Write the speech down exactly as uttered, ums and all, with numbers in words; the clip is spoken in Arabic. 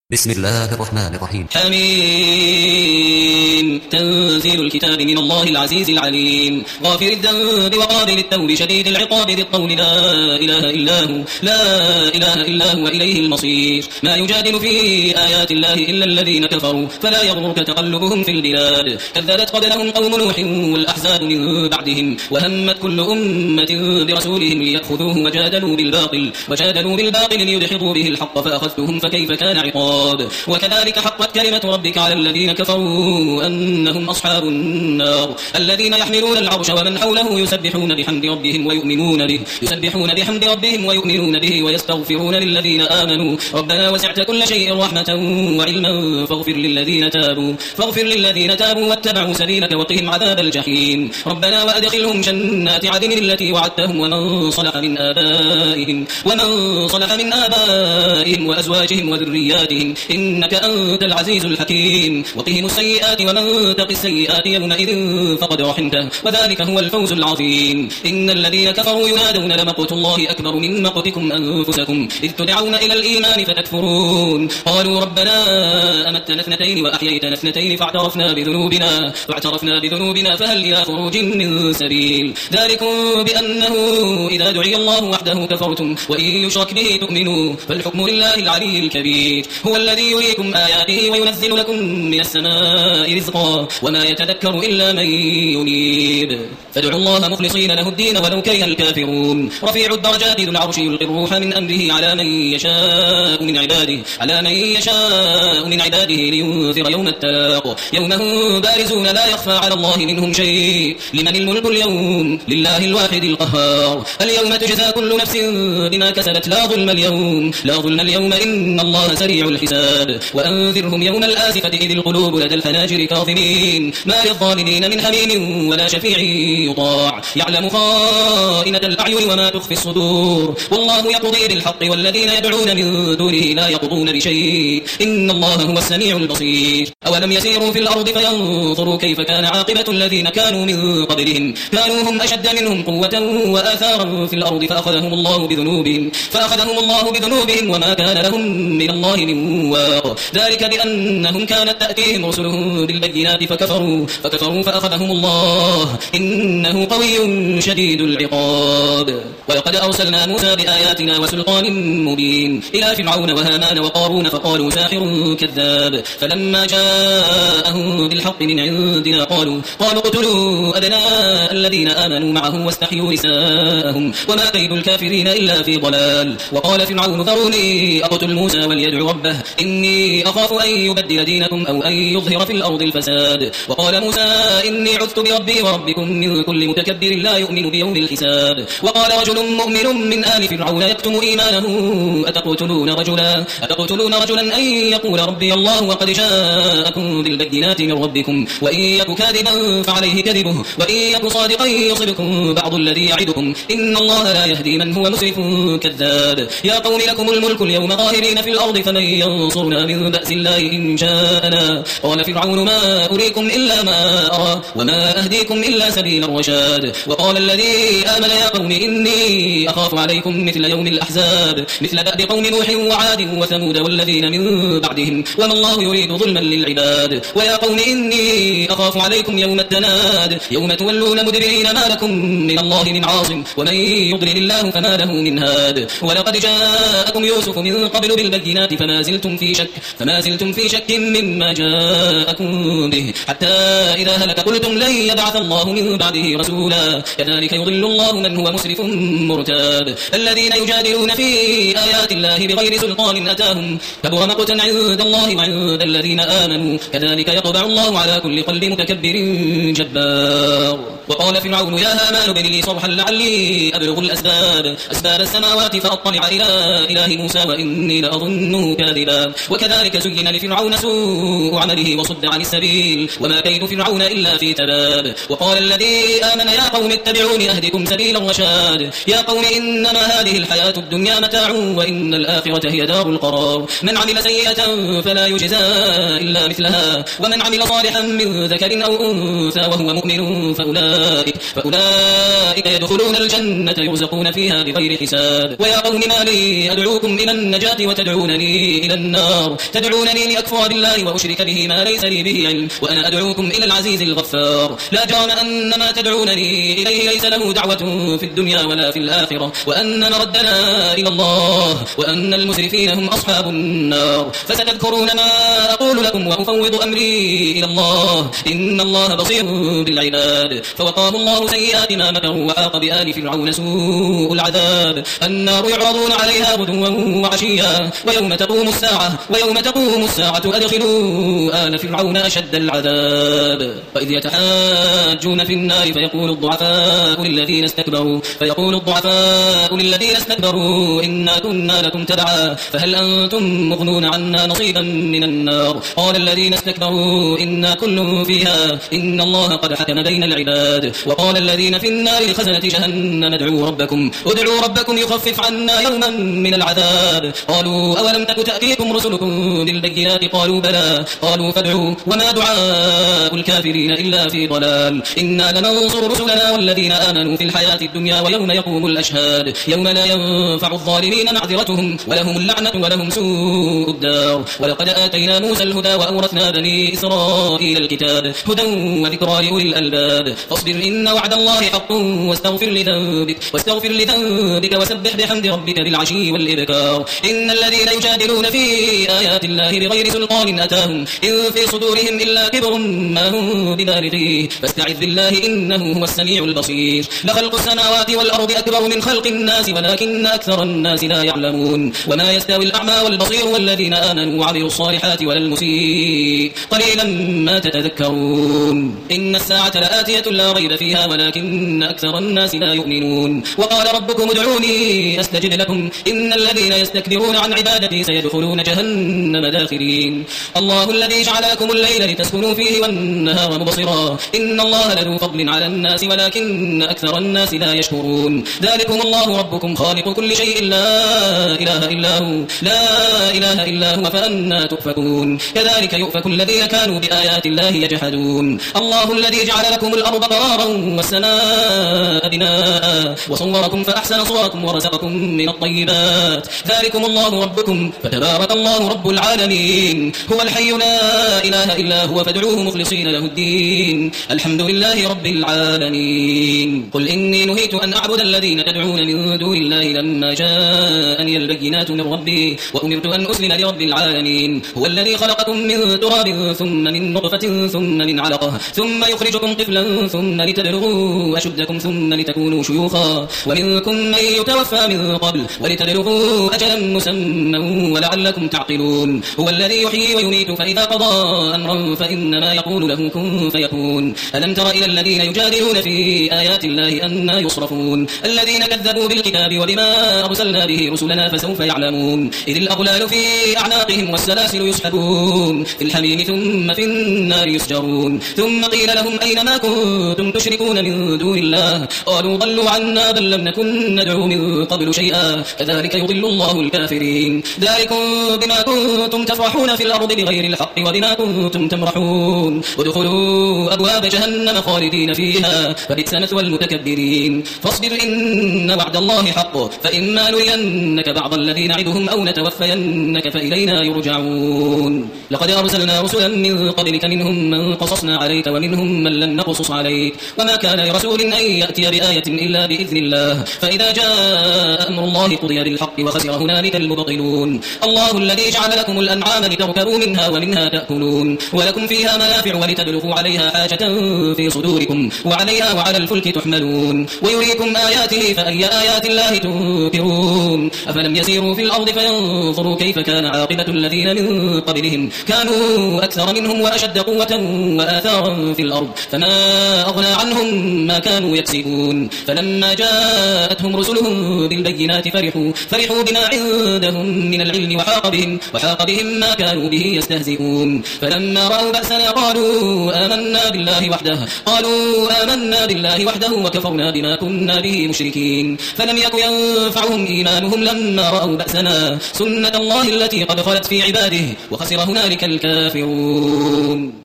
بسم الله الرحمن الرحيم. حميم. تنزيل الكتاب من الله العزيز العليم، غافر الذنب وقابل التوب شديد العقاب ذي الطول، لا إله إلا هو لا إله إلا هو إليه المصير. ما يجادل في آيات الله إلا الذين كفروا فلا يغرك تقلبهم في البلاد. كذبت قبلهم قوم نوح والأحزاب من بعدهم، وهمت كل أمة برسولهم ليأخذوه وجادلوا بالباطل وجادلوا بالباطل ليدحضوا به الحق فأخذتهم فكيف كان عقاب. وكذلك حقت كلمة ربك على الذين كفروا أنهم أصحاب النار، الذين يحملون العرش ومن حوله يسبحون بحمد ربهم ويؤمنون به يسبحون بحمد ربهم ويؤمنون به ويستغفرون للذين آمنوا ربنا وسعت كل شيء رحمة وعلما فاغفر للذين تابوا فاغفر للذين تابوا واتبعوا سبيلك وقهم عذاب الجحيم. ربنا وأدخلهم جنات عدن التي وعدتهم ومن صلح من آبائهم ومن صلح من آبائهم وأزواجهم وذرياتهم إنك أنت العزيز الحكيم. وقهم السيئات ومن تق السيئات يومئذ فقد رحمته وذلك هو الفوز العظيم. إن الذين كفروا ينادون لمقت الله أكبر من مقتكم أنفسكم إذ تدعون إلى الإيمان فتكفرون. قالوا ربنا أمتنا اثنتين وأحييتنا اثنتين فاعترفنا بذنوبنا فاعترفنا بذنوبنا فهل إلى خروج من سبيل. ذلكم بأنه إذا دعي الله وحده كفرتم وإن يشرك به تؤمنوا فالحكم لله العلي الكبير. هو الذي يريكم آياته وينزل لكم من السماء رزقا وما يتذكر إلا من ينيب. فادعوا الله مخلصين له الدين ولو كره الكافرون. رفيع الدرجات ذو العرش يلقي الروح من أمره على من يشاء من عباده على من يشاء من عباده لينذر يوم التلاق يوم هم بارزون لا يخفى على الله منهم شيء. لمن الملك اليوم لله الواحد القهار. اليوم تجزى كل نفس بما كسبت لا ظلم اليوم لا ظلم اليوم إن الله سريع الحساب. وأنذرهم يوم الآزفة إذ القلوب لدى الحناجر كاظمين ما للظالمين من حميم ولا شفيع يطاع. يعلم خائنة الأعين وما تخفي الصدور والله يقضي بالحق والذين يدعون من دونه لا يقضون بشيء إن الله هو السميع البصير. أولم يسيروا في الأرض فينظروا كيف كان عاقبة الذين كانوا من قبلهم كانوا هم أشد منهم قوة وآثارا في الأرض فأخذهم الله بذنوبهم فأخذهم الله بذنوبهم وما كان لهم من الله من واق. ذلك بأنهم كانت تأتيهم رسلهم بالبينات فكفروا فكفروا فأخذهم الله إنه قوي شديد العقاب. ولقد أرسلنا موسى بآياتنا وسلطان مبين إلى فرعون وهامان وقارون فقالوا ساحر كذاب. فلما جاءهم بالحق من عندنا قالوا قالوا اقتلوا أبناء الذين آمنوا معه واستحيوا نساءهم وما كيد الكافرين إلا في ضلال. وقال فرعون ذروني أقتل موسى وليدعو ربه إني أخاف أن يبدل دينكم أو أن يظهر في الأرض الفساد. وقال موسى إني عذت بربي وربكم من كل متكبر لا يؤمن بيوم الحساب. وقال رجل مؤمن من آل فرعون يكتم إيمانه أتقتلون رجلا أتقتلون رجلا أن يقول ربي الله وقد جاءكم بالبينات من ربكم وإن يك كاذبا فعليه كذبه وإن يك صادقا يصبكم بعض الذي يعدكم إن الله لا يهدي من هو مسرف كذاب. يا قوم لكم الملك اليوم ظاهرين في الأرض فمن ينصرنا من بأس الله إن جاءنا. قال فرعون ما أريكم إلا ما أرى وما أهديكم إلا سبيل الرشاد. وقال الذي آمن يا قوم إني أخاف عليكم مثل يوم الأحزاب مثل دأب قوم نوح وعاد وثمود والذين من بعدهم وما الله يريد ظلما للعباد. ويا قوم إني أخاف عليكم يوم التناد يوم تولون مدبرين ما لكم من الله من عاصم ومن يضلل الله فما له من هاد. ولقد جاءكم يوسف من قبل بالبينات فما زلتم في شك فما زلتم في شك مما جاءكم به حتى إذا هلك قلتم لن يبعث الله من بعده رسولا كذلك يضل الله من هو مسرف مرتاب. الذين يجادلون في آيات الله بغير سلطان أتاهم كبر مقتا عند الله وعند الذين آمنوا كذلك يطبع الله على كل قلب متكبر جبار. وقال فرعون يا هامان ابن لي صرحا لعلي أبلغ الأسباب أسباب السماوات فأطلع إلى إله موسى وإني لأظنه كاذبا. وكذلك زين لفرعون سوء عمله وصد عن السبيل وما كيد فرعون إلا في تباب. وقال الذي آمن يا قوم اتبعوني أهدكم سبيل الرشاد. يا قوم إنما هذه الحياة الدنيا متاع وإن الآخرة هي دار القرار. من عمل سيئة فلا يجزى إلا مثلها ومن عمل صالحا من ذكر أو أنثى وهو مؤمن فأولئك, فأولئك يدخلون الجنة يرزقون فيها بغير حساب. ويا قوم ما لي أدعوكم إلى النجاة وتدعونني إلى النار تدعونني لأكفر بالله وأشرك به ما ليس لي به علم وأنا أدعوكم إلى العزيز الغفار لا جرم أن ما تدعونني إليه ليس له دعوة في الدنيا ولا في الآخرة وأن مردنا إلى الله وأن المسرفين هم أصحاب النار فستذكرون ما أقول لكم وأفوض أمري إلى الله إن الله بصير بالعباد فوقاه الله سيئات ما مكروا وحاق بآل فرعون سوء العذاب النار يعرضون عليها غدوا وعشيا ويوم تقوم الساعة ويوم تقوم الساعة أدخلوا آل فرعون أشد العذاب وإذ يتحاجون في النار فيقول الضعفاء للذين استكبروا فيقول الضعفاء للذين استكبروا إنا كنا لكم تبعا فهل أنتم مغنون عنا نصيبا من النار قال الذين استكبروا إنا كل فيها إن الله قد حكم بين العباد وقال الذين في النار لخزنة جهنم ادعوا ربكم ادعوا ربكم يخفف عنا يوما من العذاب قالوا أولم تك تأتيكم رسلكم بالبينات قالوا بلى قالوا فادعوا وما دعاء الكافرين إلا في ضلال إنا لننصر رسلنا والذين آمنوا في الحياة الدنيا ويوم يقوم الأشهاد يوم لا ينفع الظالمين معذرتهم ولهم اللعنة ولهم سوء الدار ولقد آتينا موسى الهدى وأورثنا بني إسرائيل الكتاب هدى وذكرى لأولي الألباب فاصبر إن وعد الله حق واستغفر لذنبك واستغفر لذنبك وسبح بحمد ربك بالعشي والإبكار إن الذين يجادلون في آيات الله بغير سلطان أتاهم إن في صدورهم إلا كبر ما هم ببالغيه فاستعذ بالله إنه هو السميع البصير لخلق السماوات والأرض أكبر من خلق الناس ولكن أكثر الناس لا يعلمون وما يستوي الأعمى والبصير والذين آمنوا وعملوا الصالحات ولا المسيء قليلا ما تتذكرون إن الساعة لآتية لا ريب فيها ولكن أكثر الناس لا يؤمنون وقال ربكم ادعوني أستجب لكم إن الذين يستكبرون عن عبادتي سيدخلون جهنم داخرين الله الذي جعل لكم الليل لتسكنوا فيه والنهار مبصرا إن الله لذو فضل على الناس ولكن أكثر الناس لا يشكرون ذلكم الله ربكم خالق كل شيء لا إله إلا هو لا إله إلا هو فأنا تؤفكون كذلك يؤفك الذين كانوا بآيات الله يجحدون الله الذي جعل لكم الأرض قرارا والسماء بناء وصوركم فأحسن صوركم ورزقكم من الطيبات ذلكم الله ربكم فتبارك الله رب العالمين هو الحي لا إله إلا هو فادعوه مخلصين له الدين الحمد لله رب العالمين قل إني نهيت أن أعبد الذين تدعون من دون الله لما جاءني البينات من ربي وأمرت أن أسلم لرب العالمين هو الذي خلقكم من تراب ثم من نطفة ثم من علقة ثم يخرجكم طفلا ثم لتبلغوا أشدكم ثم لتكونوا شيوخا ومنكم من يتوفى من قبل ولتبلغوا أجلا مسمى ولعلكم تعقلون هو الذي يحيي ويميت فإذا قضى أمرا فإنما يقول له كن فيكون ألم تر إلى الذين يجادلون في آيات الله أنى يصرفون الذين كذبوا بالكتاب وبما أرسلنا به رسلنا فسوف يعلمون إذ الأغلال في أعناقهم والسلاسل يسحبون في الحميم ثم في النار يسجرون ثم قيل لهم أين ما كنتم تشركون من دون الله قالوا ضلوا عنا بل لم نكن ندعو من قبل شيئا كذلك يضل الله الكافرين ذلكم بما كنتم تفرحون في الأرض بغير الحق وبما كنتم تمرحون ادخلوا أبواب جهنم خالدين فيها فبئس مثوى المتكبرين فاصبر إن وعد الله حق فإما نرينك بعض الذي نعدهم أو نتوفينك فإلينا يرجعون لقد أرسلنا رسلا من قبلك منهم من قصصنا عليك ومنهم من لم نقصص عليك وما كان لرسول أن يأتي بآية إلا بإذن الله فإذا جاء أمر الله قضي بالحق وخسر هنالك المبطلون الله الذي جعل لكم الأنعام لتركبوا منها ومنها تأكلون ولكم فيها منافع ولتبلغوا عليها حاجة في صدوركم وعليها وعلى الفلك تحملون ويريكم آياته فأي آيات الله تنكرون أفلم يسيروا في الأرض فينظروا كيف كان عاقبة الذين من قبلهم كانوا أكثر منهم وأشد قوة وآثارا في الأرض فما أغنى عنهم ما كانوا يكسبون فلما جاءتهم رسلهم بالبينات فرحوا فرحوا بما عندهم من العلم وحاق بهم وحاق بهم ما كانوا به يستهزئون فلما رأوا بأسنا قالوا آمنا بالله وحده قالوا آمنا بالله وحده وكفرنا بما كنا به مشركين فلم يك ينفعهم إيمانهم لما رأوا بأسنا سنة الله التي قد خلت في عباده وخسر هنالك الكافرون